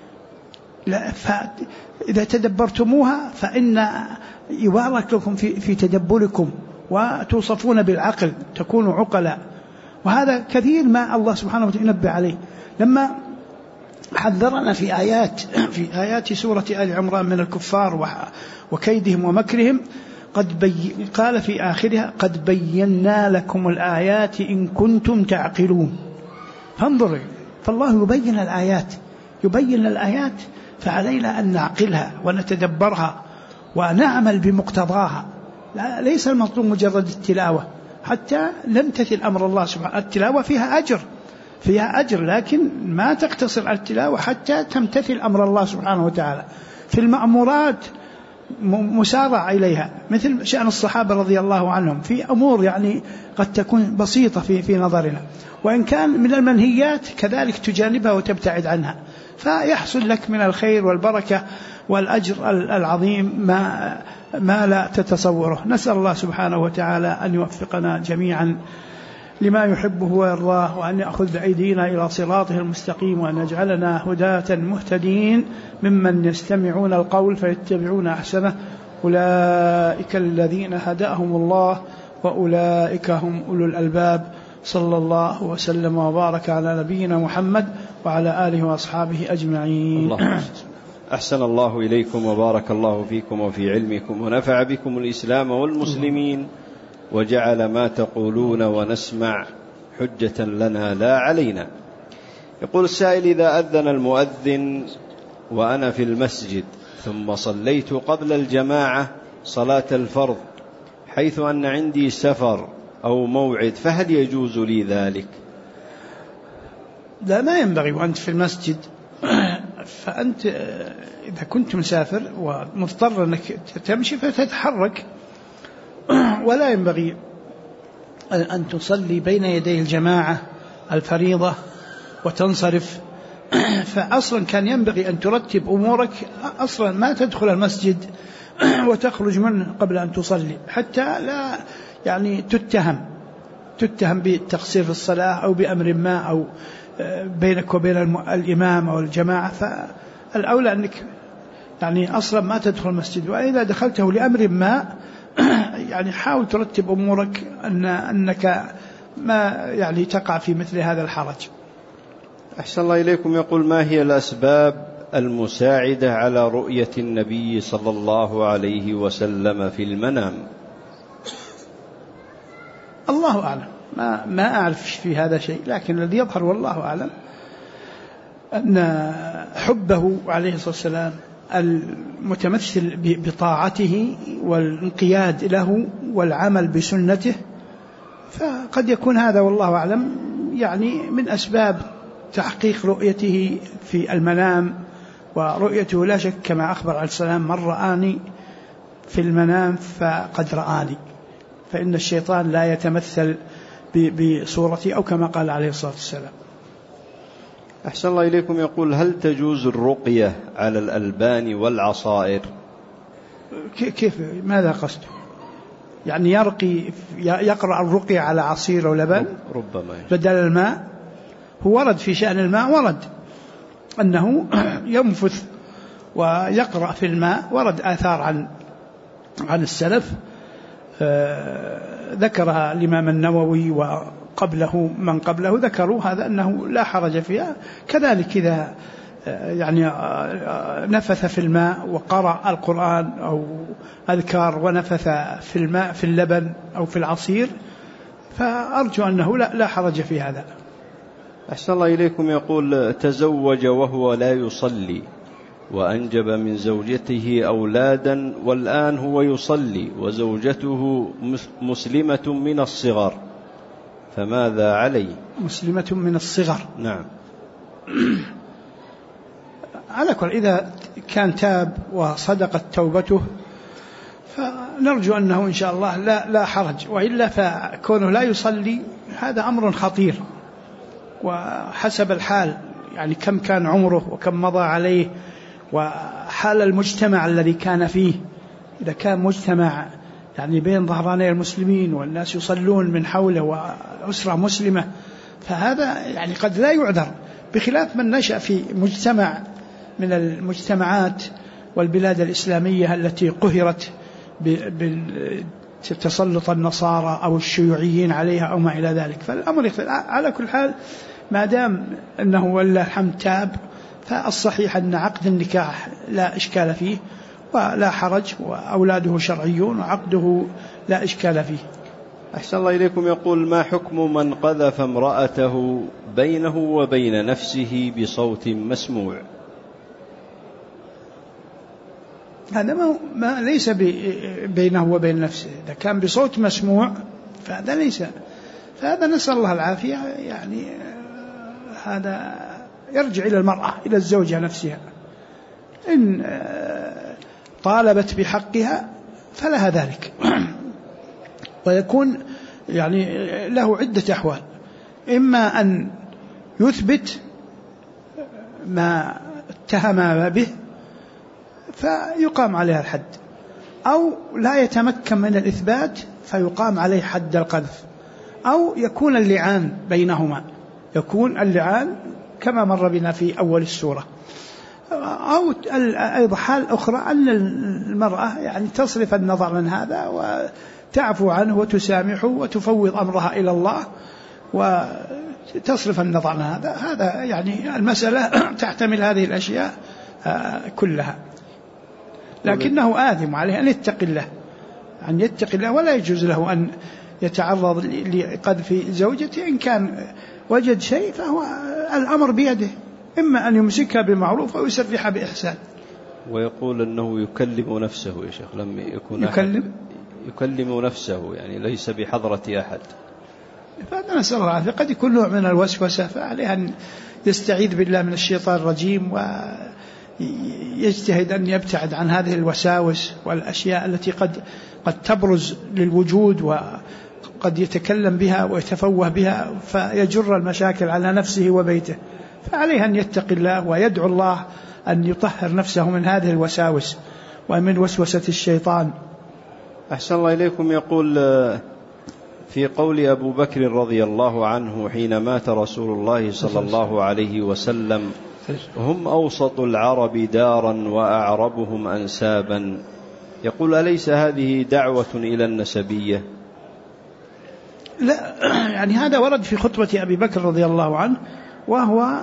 فإذا تدبرتموها فإن يبارك لكم في تدبركم وتوصفون بالعقل، تكونوا عقلاء. وهذا كثير ما الله سبحانه وتعالى ينبه عليه لما حذرنا في آيات سورة آل عمران من الكفار وكيدهم ومكرهم. قال في آخرها قد بينا لكم الآيات إن كنتم تعقلون. فانظروا، فالله يبين الآيات، فعلينا أن نعقلها ونتدبرها ونعمل بمقتضاها. ليس المطلوب مجرد التلاوة، حتى نمتثل أمر الله سبحانه. التلاوة فيها أجر، لكن ما تقتصر على التلاوة حتى تمتثل أمر الله سبحانه وتعالى. في المأمورات مسارع إليها، مثل شأن الصحابة رضي الله عنهم في أمور يعني قد تكون بسيطة في نظرنا، وإن كان من المنهيات كذلك تجانبها وتبتعد عنها، فيحصل لك من الخير والبركة والأجر العظيم ما لا تتصوره. نسأل الله سبحانه وتعالى أن يوفقنا جميعا لما يحبه ويرضاه، وأن يأخذ بأيدينا إلى صراطه المستقيم، وأن يجعلنا هداة مهتدين ممن يستمعون القول فيتبعون أحسنه. أولئك الذين هداهم الله وأولئك هم أولو الألباب. صلى الله وسلم وبارك على نبينا محمد وعلى آله وأصحابه أجمعين. أحسن الله إليكم وبارك الله فيكم وفي علمكم، ونفع بكم الإسلام والمسلمين، وجعل ما تقولون ونسمع حجة لنا لا علينا. يقول السائل: إذا أذن المؤذن وأنا في المسجد ثم صليت قبل الجماعة صلاة الفرض حيث أن عندي سفر أو موعد، فهل يجوز لي ذلك؟ لا، ما ينبغي وأنت في المسجد. فأنت إذا كنت مسافر ومضطر أنك تمشي فتتحرك، ولا ينبغي أن تصلي بين يدي الجماعة الفريضة وتنصرف. فأصلا كان ينبغي أن ترتب أمورك، أصلا ما تدخل المسجد وتخرج منه قبل أن تصلي، حتى لا يعني تتهم بالتقصير في الصلاة أو بأمر ما، أو بينك وبين الإمام أو الجماعة. فالأولى أنك يعني أصلا ما تدخل المسجد، وإذا دخلته لأمر ما يعني حاول ترتب أمورك أنك ما يعني تقع في مثل هذا الحرج. أحسن الله إليكم. يقول: ما هي الأسباب المساعدة على رؤية النبي صلى الله عليه وسلم في المنام؟ الله أعلم، ما أعرف في هذا شيء، لكن الذي يظهر والله أعلم أن حبه عليه الصلاة والسلام المتمثل بطاعته والانقياد له والعمل بسنته، فقد يكون هذا والله أعلم يعني من أسباب تحقيق رؤيته في المنام. ورؤيته لا شك كما أخبر عليه السلام: من رآني في المنام فقد رآني، فإن الشيطان لا يتمثل بصورتي، أو كما قال عليه الصلاة والسلام. أحسن الله إليكم. يقول: هل تجوز الرقية على الألبان والعصائر؟ كيف؟ ماذا قصده؟ يعني يقرأ الرقية على عصير أو لبن ربما بدل الماء؟ هو ورد في شأن الماء، ورد أنه ينفث ويقرأ في الماء، ورد آثار عن السلف ذكرها الإمام النووي وقبله من قبله، ذكروا هذا أنه لا حرج فيها. كذلك إذا يعني نفث في الماء وقرأ القرآن أو أذكار ونفث في الماء في اللبن أو في العصير، فأرجو أنه لا حرج في هذا. أحسن الله إليكم. يقول: تزوج وهو لا يصلي، وأنجب من زوجته أولادا، والآن هو يصلي وزوجته مسلمة من الصغر، فماذا عليه؟ مسلمة من الصغر؟ نعم. على كل، إذا كان تاب وصدقت توبته فنرجو أنه إن شاء الله لا حرج، وإلا فكونه لا يصلي هذا أمر خطير، وحسب الحال يعني كم كان عمره وكم مضى عليه وحال المجتمع الذي كان فيه. إذا كان مجتمع يعني بين ظهراني المسلمين والناس يصلون من حوله وأسرة مسلمة، فهذا يعني قد لا يعذر، بخلاف من نشأ في مجتمع من المجتمعات والبلاد الإسلامية التي قهرت بتسلط النصارى أو الشيوعيين عليها أو ما إلى ذلك. فالأمر على كل حال ما دام أنه ولله الحمد تاب، فالصحيح أن عقد النكاح لا إشكال فيه ولا حرج، وأولاده شرعيون وعقده لا إشكال فيه. أحسن الله إليكم. يقول: ما حكم من قذف امرأته بينه وبين نفسه بصوت مسموع؟ هذا ما ليس بينه وبين نفسه. إذا كان بصوت مسموع فهذا ليس، فهذا نسأل الله العافية. يعني هذا يرجع إلى المرأة، إلى الزوجة نفسها، إن طالبت بحقها فلها ذلك. ويكون يعني له عدة أحوال: إما أن يثبت ما اتهم به فيقام عليها الحد، أو لا يتمكن من الإثبات فيقام عليه حد القذف، أو يكون اللعان بينهما، يكون اللعان كما مر بنا في أول السورة. أو أيضا حال أخرى أن المرأة يعني تصرف النظر من هذا وتعفو عنه وتسامحه وتفوض أمرها إلى الله وتصرف النظر من هذا يعني المسألة تحتمل هذه الأشياء كلها. لكنه آثم، عليه أن يتقي الله، أن يتقي الله، ولا يجوز له أن يتعرض لقذف زوجته. إن كان وجد شيء فهو الأمر بيده، إما أن يمسكها بمعروف أو يسرحها بإحسان. ويقول أنه يكلم نفسه يا شيخ، لم يكن يكلم نفسه، يعني ليس بحضرة أحد. فهذا نسأل الله العافية. قد يكون نوع من الوسوسة، فعليه أن يستعيذ بالله من الشيطان الرجيم ويجتهد أن يبتعد عن هذه الوساوس والأشياء التي قد تبرز للوجود وقد يتكلم بها ويتفوه بها فيجر المشاكل على نفسه وبيته. فعليه أن يتقي الله ويدعو الله أن يطهر نفسه من هذه الوساوس ومن وسوسة الشيطان. أحسن الله إليكم. يقول في قول أبو بكر رضي الله عنه حين مات رسول الله صلى الله عليه وسلم: هم أوسط العرب دارا وأعربهم أنسابا، يقول: أليس هذه دعوة إلى النسبية؟ لا، يعني هذا ورد في خطبة أبي بكر رضي الله عنه، وهو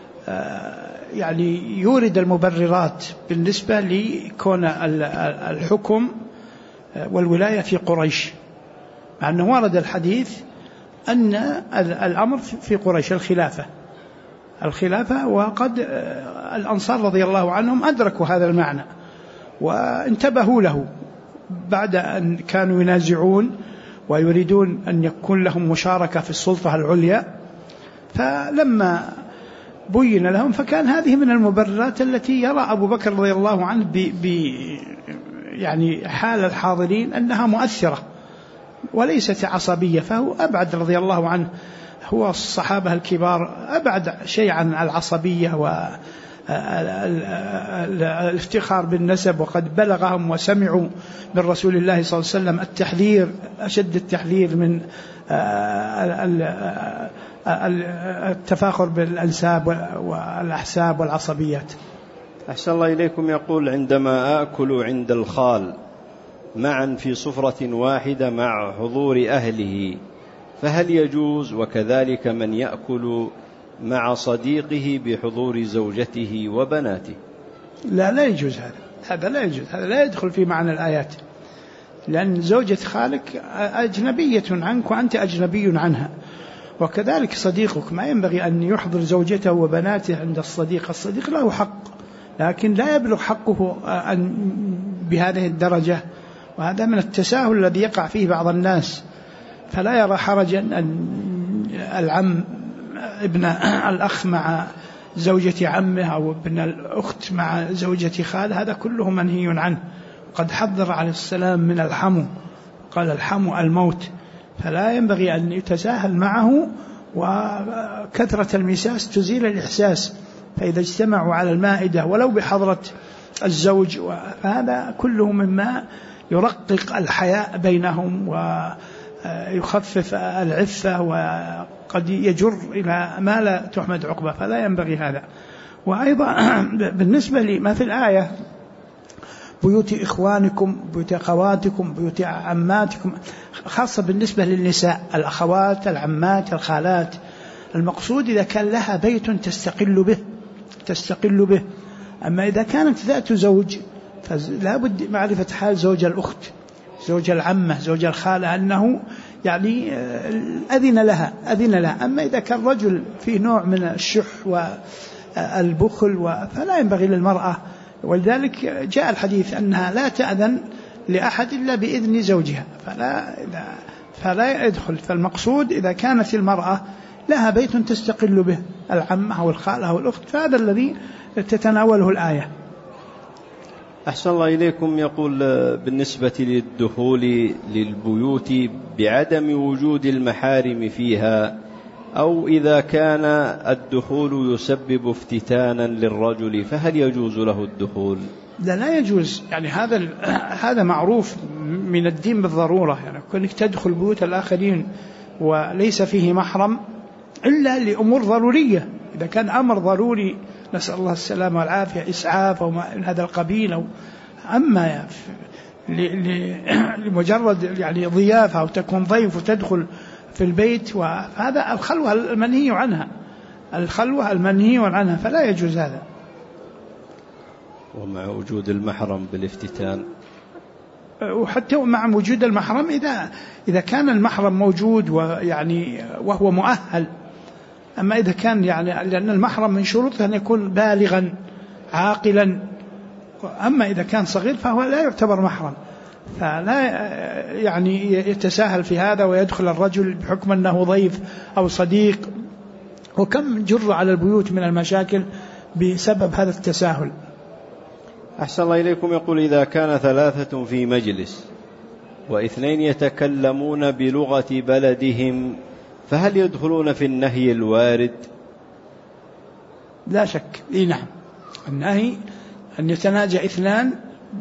يعني يورد المبررات بالنسبة لكون الحكم والولاية في قريش، مع أنه ورد الحديث أن الأمر في قريش الخلافة، وقد الأنصار رضي الله عنهم أدركوا هذا المعنى وانتبهوا له بعد أن كانوا ينازعون ويريدون أن يكون لهم مشاركة في السلطة العليا، فلما بين لهم فكان هذه من المبررات التي يرى أبو بكر رضي الله عنه يعني حال الحاضرين أنها مؤثرة وليست عصبية. فهو أبعد رضي الله عنه، هو الصحابة الكبار أبعد شيء عن العصبية والافتخار بالنسب، وقد بلغهم وسمعوا من رسول الله صلى الله عليه وسلم التحذير، أشد التحذير من التفاخر بالأنساب والأحساب والعصبيات. أحسن الله إليكم. يقول: عندما آكل عند الخال معا في صفرة واحدة مع حضور أهله فهل يجوز؟ وكذلك من يأكل مع صديقه بحضور زوجته وبناته. لا يجوز هذا لا يجوز، هذا لا يدخل في معنى الآيات، لأن زوجة خالك أجنبية عنك وأنت أجنبي عنها، وكذلك صديقك ما ينبغي أن يحضر زوجته وبناته عند الصديق له حق، لكن لا يبلغ حقه بهذه الدرجة، وهذا من التساهل الذي يقع فيه بعض الناس. فلا يرى حرجا أن العم ابن الأخ مع زوجة عمه أو ابن الأخت مع زوجة خاله، هذا كله منهي عنه. قد حذر عليه السلام من الحمو، قال الحمو الموت، فلا ينبغي أن يتساهل معه، وكثرة المساس تزيل الإحساس. فإذا اجتمعوا على المائدة ولو بحضرة الزوج، فهذا كله مما يرقق الحياء بينهم ويخفف العفة، وقد يجر إلى ما لا تحمد عقبة، فلا ينبغي هذا. وأيضا بالنسبة لما في الآية: بيوت إخوانكم، بيوت أخواتكم، بيوت عماتكم، خاصة بالنسبة للنساء، الأخوات، العمات، الخالات، المقصود إذا كان لها بيت تستقل به. أما إذا كانت ذات زوج فلا بد معرفة حال زوج الأخت، زوج العمة، زوج الخالة، أنه يعني أذن لها. أما إذا كان رجل فيه نوع من الشح والبخل فلا ينبغي للمرأة، ولذلك جاء الحديث أنها لا تأذن لأحد إلا بإذن زوجها، فلا يدخل. فالمقصود إذا كانت المرأة لها بيت تستقل به، العمة أو الخالة أو الأخت، فهذا الذي تتناوله الآية. أحسن الله إليكم. يقول: بالنسبة للدخول للبيوت بعدم وجود المحارم فيها، أو إذا كان الدخول يسبب افتتانا للرجل، فهل يجوز له الدخول؟ لا يجوز، يعني هذا معروف من الدين بالضرورة، يعني كونك تدخل بيوت الآخرين وليس فيه محرم إلا لأمور ضرورية. إذا كان أمر ضروري نسأل الله السلامة والعافية، إسعاف أو من هذا القبيل، أما لمجرد يعني ضيافة أو تكون ضيف وتدخل في البيت، وهذا الخلوة المنهي عنها، فلا يجوز هذا. ومع وجود المحرم بالافتتان، وحتى مع وجود المحرم إذا كان المحرم موجود ويعني وهو مؤهل. أما إذا كان يعني لأن المحرم من شروطه أن يكون بالغا عاقلا، أما إذا كان صغير فهو لا يعتبر محرم. فلا يعني يتساهل في هذا ويدخل الرجل بحكم أنه ضيف أو صديق، وكم جر على البيوت من المشاكل بسبب هذا التساهل. أحسن الله إليكم. يقول: إذا كان 3 في مجلس و2 يتكلمون بلغة بلدهم فهل يدخلون في النهي الوارد؟ لا شك، نعم، النهي أن يتناجى 2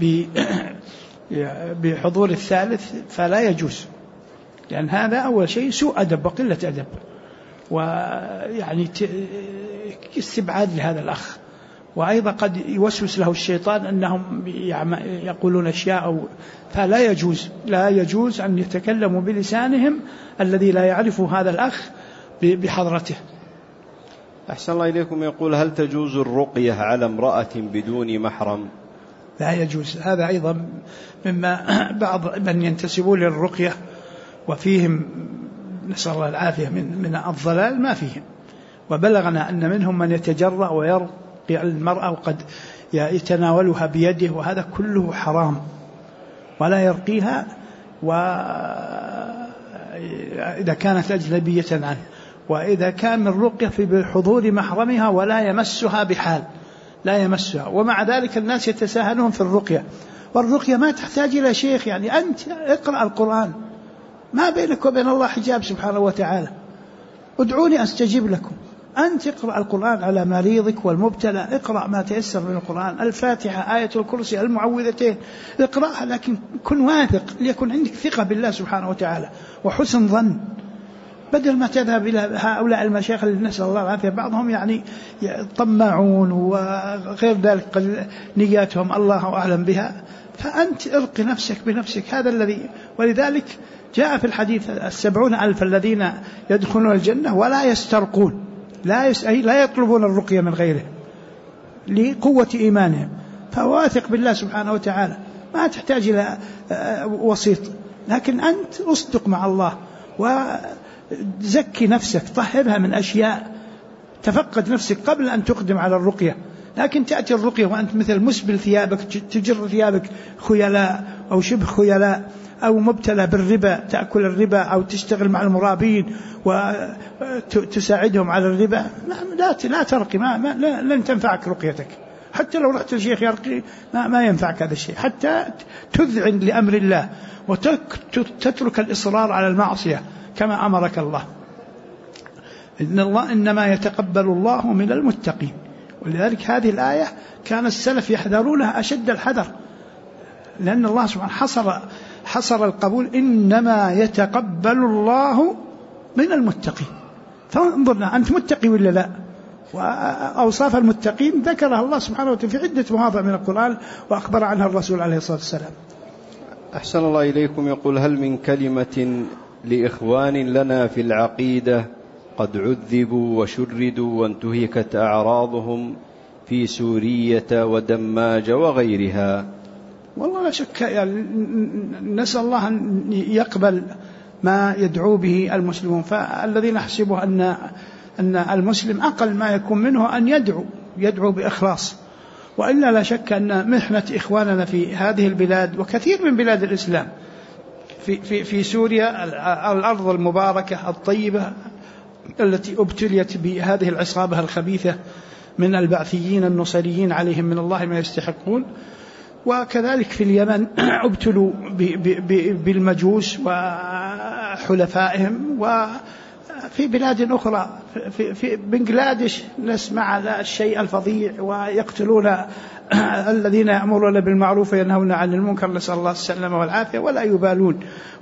بحضور الثالث فلا يجوز، لأن هذا أول شيء سوء أدب وقلة أدب، ويعني استبعاد لهذا الأخ، وأيضا قد يوسوس له الشيطان أنهم يقولون أشياء، فلا يجوز، لا يجوز أن يتكلموا بلسانهم الذي لا يعرف هذا الأخ بحضرته. أحسن الله إليكم. يقول: هل تجوز الرقية على امرأة بدون محرم؟ لا يجوز. هذا أيضا مما بعض من ينتسبون للرقية وفيهم نسأل الله العافية من الضلال ما فيهم، وبلغنا أن منهم من يتجرأ ويرقي المرأة وقد يتناولها بيده، وهذا كله حرام، ولا يرقيها وإذا كانت أجنبية عنه، وإذا كان الرقية في بحضور محرمها ولا يمسها بحال، لا يمسها، ومع ذلك الناس يتساهلون في الرقية، والرقية ما تحتاج إلى شيخ، يعني أنت اقرأ القرآن، ما بينك وبين الله حجاب سبحانه وتعالى، ادعوني أستجيب لكم، أنت اقرأ القرآن على مريضك والمبتلى، اقرأ ما تيسر من القرآن، الفاتحة، آية الكرسي، المعوذتين، اقرأها، لكن كن واثق، ليكن عندك ثقة بالله سبحانه وتعالى وحسن ظن، بدل ما تذهب إلى هؤلاء المشايخ اللي نسأل الله العافية بعضهم يعني طماعون وغير ذلك نياتهم الله أعلم بها، فأنت ارقي نفسك بنفسك، هذا الذي، ولذلك جاء في الحديث 70,000 الذين يدخلون الجنة ولا يسترقون، لا يطلبون الرقية من غيره لقوة إيمانهم، فواثق بالله سبحانه وتعالى، ما تحتاج إلى وسيط، لكن أنت أصدق مع الله وزكي نفسك، طهرها من أشياء، تفقد نفسك قبل أن تقدم على الرقية. لكن تأتي الرقية وأنت مثل مسبل ثيابك، تجر ثيابك خيلاء أو شبه خيلاء، أو مبتلى بالربا، تأكل الربا أو تشتغل مع المرابين وتساعدهم على الربا، لا ترقي، لن تنفعك رقيتك، حتى لو رحت الشيخ يرقي ما ينفعك هذا الشيء، حتى تذعن لأمر الله وتترك الإصرار على المعصية كما أمرك الله. إن الله إنما يتقبل الله من المتقين، ولذلك هذه الآية كان السلف يحذرونها أشد الحذر، لأن الله سبحانه حصر القبول، إنما يتقبل الله من المتقين، فانظرنا أنت متقي ولا لا؟ وأوصاف المتقين ذكرها الله سبحانه وتعالى في عدة مواضع من القرآن وأخبر عنها الرسول عليه الصلاة والسلام. أحسن الله إليكم. يقول: هل من كلمة لإخوان لنا في العقيدة قد عذبوا وشردوا وانتهكت أعراضهم في سورية ودماج وغيرها؟ والله لا شك، يعني نسأل الله أن يقبل ما يدعو به المسلمون، فالذي نحسبه أن المسلم أقل ما يكون منه أن يدعو بإخلاص، وإلا لا شك أن محنة إخواننا في هذه البلاد وكثير من بلاد الإسلام في سوريا، الأرض المباركة الطيبة التي ابتليت بهذه العصابة الخبيثة من البعثيين النصيريين عليهم من الله ما يستحقون، وكذلك في اليمن ابتلوا بالمجوس وحلفائهم، وفي بلاد أخرى في بنغلاديش نسمع الشيء الفظيع، ويقتلون الذين يأمرون بالمعروف وينهون عن المنكر، نسأل الله السلامة والعافية، ولا يبالون،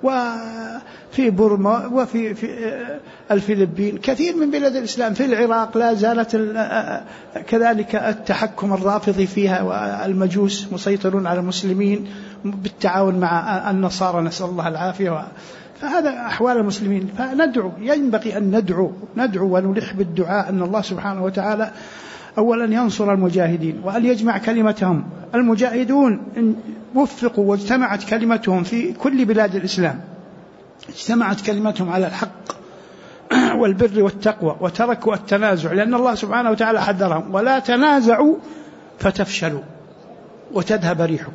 وفي بورما وفي الفلبين، كثير من بلاد الإسلام، في العراق لا زالت كذلك التحكم الرافضي فيها، والمجوس مسيطرون على المسلمين بالتعاون مع النصارى، نسأل الله العافية. فهذا أحوال المسلمين، فندعو، ينبغي أن ندعو ونلح بالدعاء أن الله سبحانه وتعالى أولا ينصر المجاهدين وأن يجمع كلمتهم. المجاهدون إن وفقوا واجتمعت كلمتهم في كل بلاد الإسلام، اجتمعت كلمتهم على الحق والبر والتقوى، وتركوا التنازع، لأن الله سبحانه وتعالى حذرهم: ولا تنازعوا فتفشلوا وتذهب ريحكم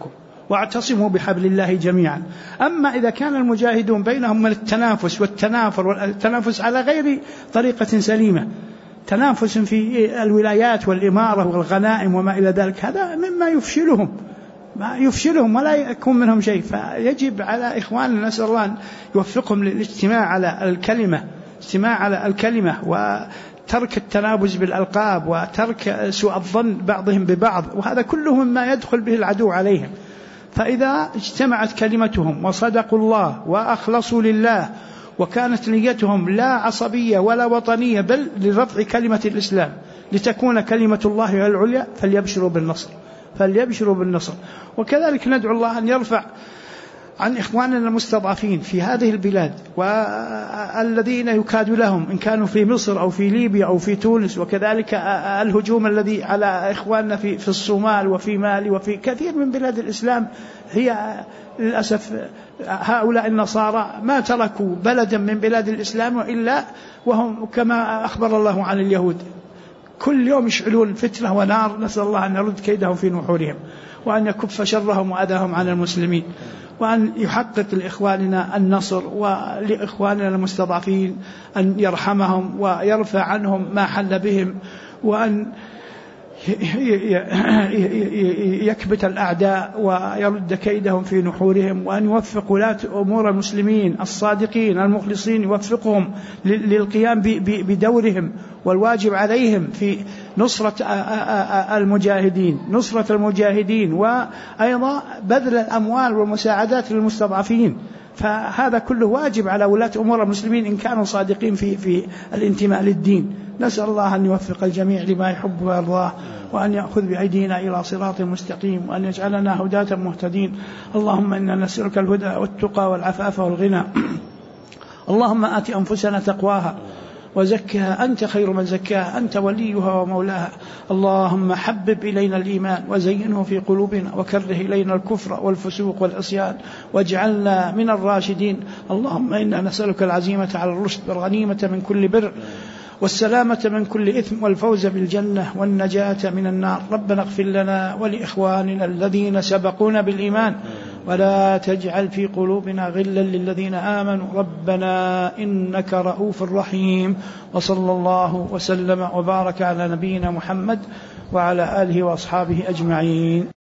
واعتصموا بحبل الله جميعا. أما إذا كان المجاهدون بينهم من التنافس والتنافر والتنافس على غير طريقة سليمة، تنافس في الولايات والإمارة والغنائم وما إلى ذلك، هذا مما يفشلهم ولا يكون منهم شيء. فيجب على إخواننا نسأل الله أن يوفقهم للاجتماع على الكلمة وترك التنابز بالألقاب وترك سوء الظن بعضهم ببعض، وهذا كله مما يدخل به العدو عليهم. فإذا اجتمعت كلمتهم وصدقوا الله وأخلصوا لله وكانت نيتهم لا عصبية ولا وطنية بل لرفع كلمة الإسلام لتكون كلمة الله هي العليا، فليبشروا بالنصر. وكذلك ندعو الله أن يرفع عن إخواننا المستضعفين في هذه البلاد والذين يكاد لهم إن كانوا في مصر أو في ليبيا أو في تونس، وكذلك الهجوم الذي على إخواننا في الصومال وفي مالي وفي كثير من بلاد الإسلام. هي للأسف هؤلاء النصارى ما تركوا بلدا من بلاد الإسلام إلا وهم كما أخبر الله عن اليهود كل يوم يشعلون فتنة ونار، نسأل الله أن يرد كيدهم في نحورهم وأن يكف شرهم وأذاهم عن المسلمين، وأن يحقق لإخواننا النصر ولإخواننا المستضعفين أن يرحمهم ويرفع عنهم ما حل بهم، وأن يكبت الأعداء ويرد كيدهم في نحورهم، وأن يوفق ولاة أمور المسلمين الصادقين المخلصين، يوفقهم للقيام بدورهم والواجب عليهم في نصرة المجاهدين وأيضا بذل الأموال والمساعدات للمستضعفين. فهذا كله واجب على ولاة أمور المسلمين إن كانوا صادقين في الانتماء للدين. نسأل الله أن يوفق الجميع لما يحب ويرضاه، وأن يأخذ بأيدينا إلى صراط مستقيم، وأن يجعلنا هداة مهتدين. اللهم إنا نسألك الهدى والتقى والعفاف والغنى. اللهم آت أنفسنا تقواها وزكها أنت خير من زكاها، أنت وليها ومولاها. اللهم حبب إلينا الإيمان وزينه في قلوبنا، وكره إلينا الكفر والفسوق والعصيان واجعلنا من الراشدين. اللهم إنا نسألك العزيمة على الرشد والغنيمة من كل بر والسلامة من كل إثم والفوز بالجنة والنجاة من النار. ربنا اغفر لنا ولإخواننا الذين سبقونا بالإيمان ولا تجعل في قلوبنا غلا للذين آمنوا ربنا إنك رؤوف رحيم. وصلى الله وسلم وبارك على نبينا محمد وعلى آله وأصحابه أجمعين.